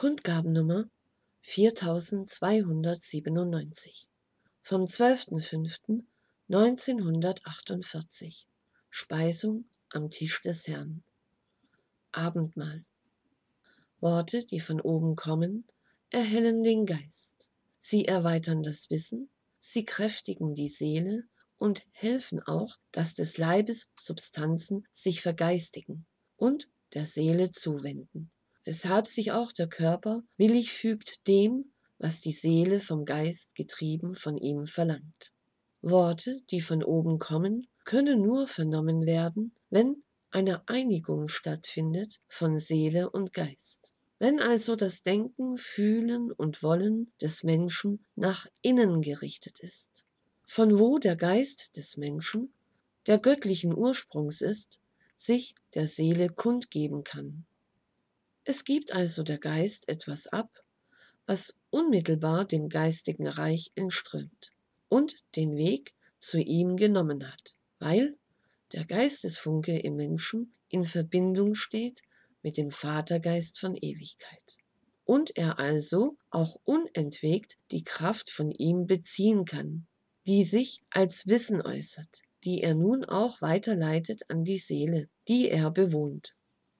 Kundgabennummer 4297 vom 12.05.1948. Speisung am Tisch des Herrn. Abendmahl. Worte, die von oben kommen, erhellen den Geist. Sie erweitern das Wissen, sie kräftigen die Seele und helfen auch, dass des Leibes Substanzen sich vergeistigen und der Seele zuwenden, weshalb sich auch der Körper willig fügt dem, was die Seele vom Geist getrieben von ihm verlangt. Worte, die von oben kommen, können nur vernommen werden, wenn eine Einigung stattfindet von Seele und Geist. Wenn also das Denken, Fühlen und Wollen des Menschen nach innen gerichtet ist, von wo der Geist des Menschen, der göttlichen Ursprungs ist, sich der Seele kundgeben kann. Es gibt also der Geist etwas ab, was unmittelbar dem geistigen Reich entströmt und den Weg zu ihm genommen hat, weil der Geistesfunke im Menschen in Verbindung steht mit dem Vatergeist von Ewigkeit und er also auch unentwegt die Kraft von ihm beziehen kann, die sich als Wissen äußert, die er nun auch weiterleitet an die Seele, die er bewohnt.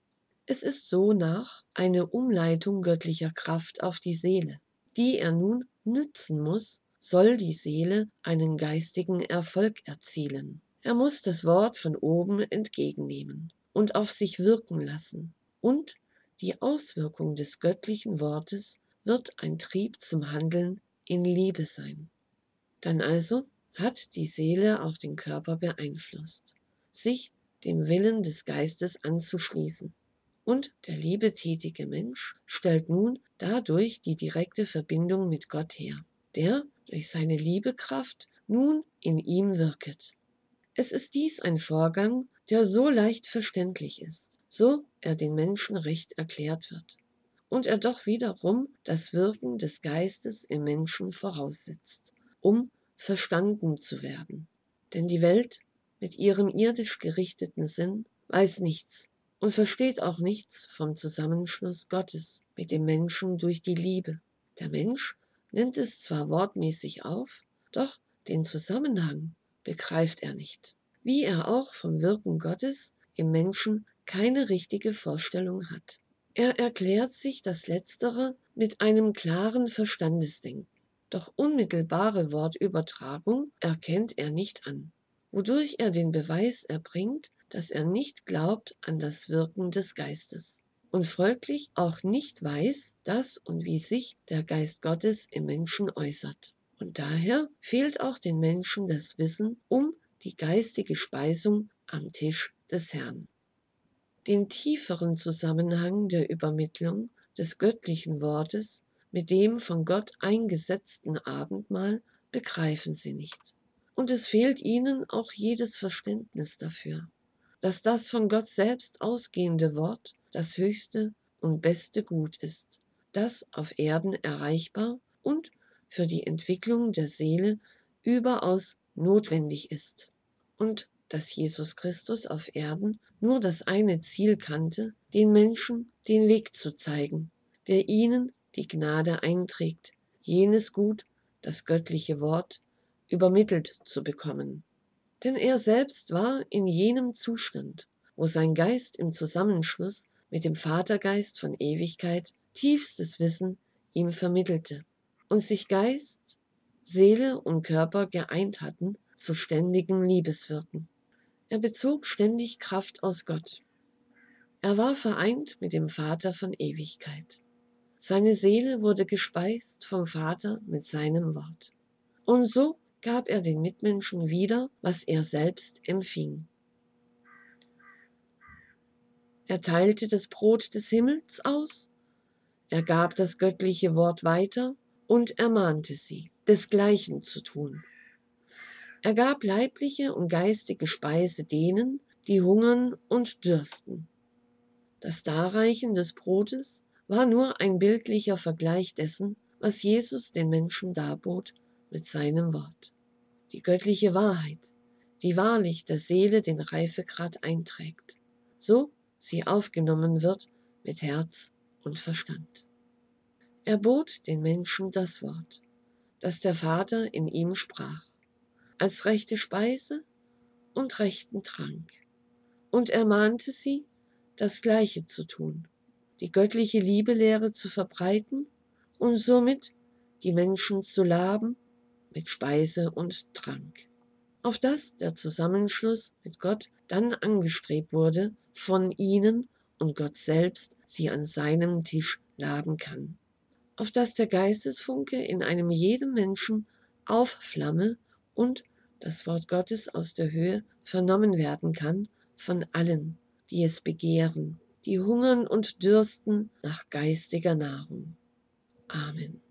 Es ist sonach eine Umleitung göttlicher Kraft auf die Seele, die er nun nützen muss, soll die Seele einen geistigen Erfolg erzielen. Er muss das Wort von oben entgegennehmen und auf sich wirken lassen, und die Auswirkung des göttlichen Wortes wird ein Trieb zum Handeln in Liebe sein. Dann also hat die Seele auch den Körper beeinflusst, sich dem Willen des Geistes anzuschließen. Und der liebetätige Mensch stellt nun dadurch die direkte Verbindung mit Gott her, der durch seine Liebekraft nun in ihm wirket. Es ist dies ein Vorgang, der so leicht verständlich ist, so er den Menschen recht erklärt wird, und er doch wiederum das Wirken des Geistes im Menschen voraussetzt, um verstanden zu werden. Denn die Welt mit ihrem irdisch gerichteten Sinn weiß nichts und versteht auch nichts vom Zusammenschluss Gottes mit dem Menschen durch die Liebe. Der Mensch nimmt es zwar wortmäßig auf, doch den Zusammenhang begreift er nicht, wie er auch vom Wirken Gottes im Menschen keine richtige Vorstellung hat. Er erklärt sich das Letztere mit einem klaren Verstandesdenken, doch unmittelbare Wortübertragung erkennt er nicht an, wodurch er den Beweis erbringt, dass er nicht glaubt an das Wirken des Geistes und folglich auch nicht weiß, dass und wie sich der Geist Gottes im Menschen äußert. Und daher fehlt auch den Menschen das Wissen um die geistige Speisung am Tisch des Herrn. Den tieferen Zusammenhang der Übermittlung des göttlichen Wortes mit dem von Gott eingesetzten Abendmahl begreifen sie nicht. Und es fehlt ihnen auch jedes Verständnis dafür, dass das von Gott selbst ausgehende Wort das höchste und beste Gut ist, das auf Erden erreichbar und für die Entwicklung der Seele überaus notwendig ist, und dass Jesus Christus auf Erden nur das eine Ziel kannte, den Menschen den Weg zu zeigen, der ihnen die Gnade einträgt, jenes Gut, das göttliche Wort, übermittelt zu bekommen. Denn er selbst war in jenem Zustand, wo sein Geist im Zusammenschluss mit dem Vatergeist von Ewigkeit tiefstes Wissen ihm vermittelte und sich Geist, Seele und Körper geeint hatten zu ständigem Liebeswirken. Er bezog ständig Kraft aus Gott. Er war vereint mit dem Vater von Ewigkeit. Seine Seele wurde gespeist vom Vater mit seinem Wort. Und so gab er den Mitmenschen wieder, was er selbst empfing. Er teilte das Brot des Himmels aus, er gab das göttliche Wort weiter und ermahnte sie, desgleichen zu tun. Er gab leibliche und geistige Speise denen, die hungern und dürsten. Das Darreichen des Brotes war nur ein bildlicher Vergleich dessen, was Jesus den Menschen darbot mit seinem Wort. Die göttliche Wahrheit, die wahrlich der Seele den Reifegrad einträgt, so sie aufgenommen wird mit Herz und Verstand. Er bot den Menschen das Wort, das der Vater in ihm sprach, als rechte Speise und rechten Trank. Und er mahnte sie, das Gleiche zu tun, die göttliche Liebelehre zu verbreiten und somit die Menschen zu laben mit Speise und Trank. Auf dass der Zusammenschluss mit Gott dann angestrebt wurde von ihnen und Gott selbst sie an seinem Tisch laben kann. Auf dass der Geistesfunke in einem jeden Menschen aufflamme und das Wort Gottes aus der Höhe vernommen werden kann von allen, die es begehren, die hungern und dürsten nach geistiger Nahrung. Amen.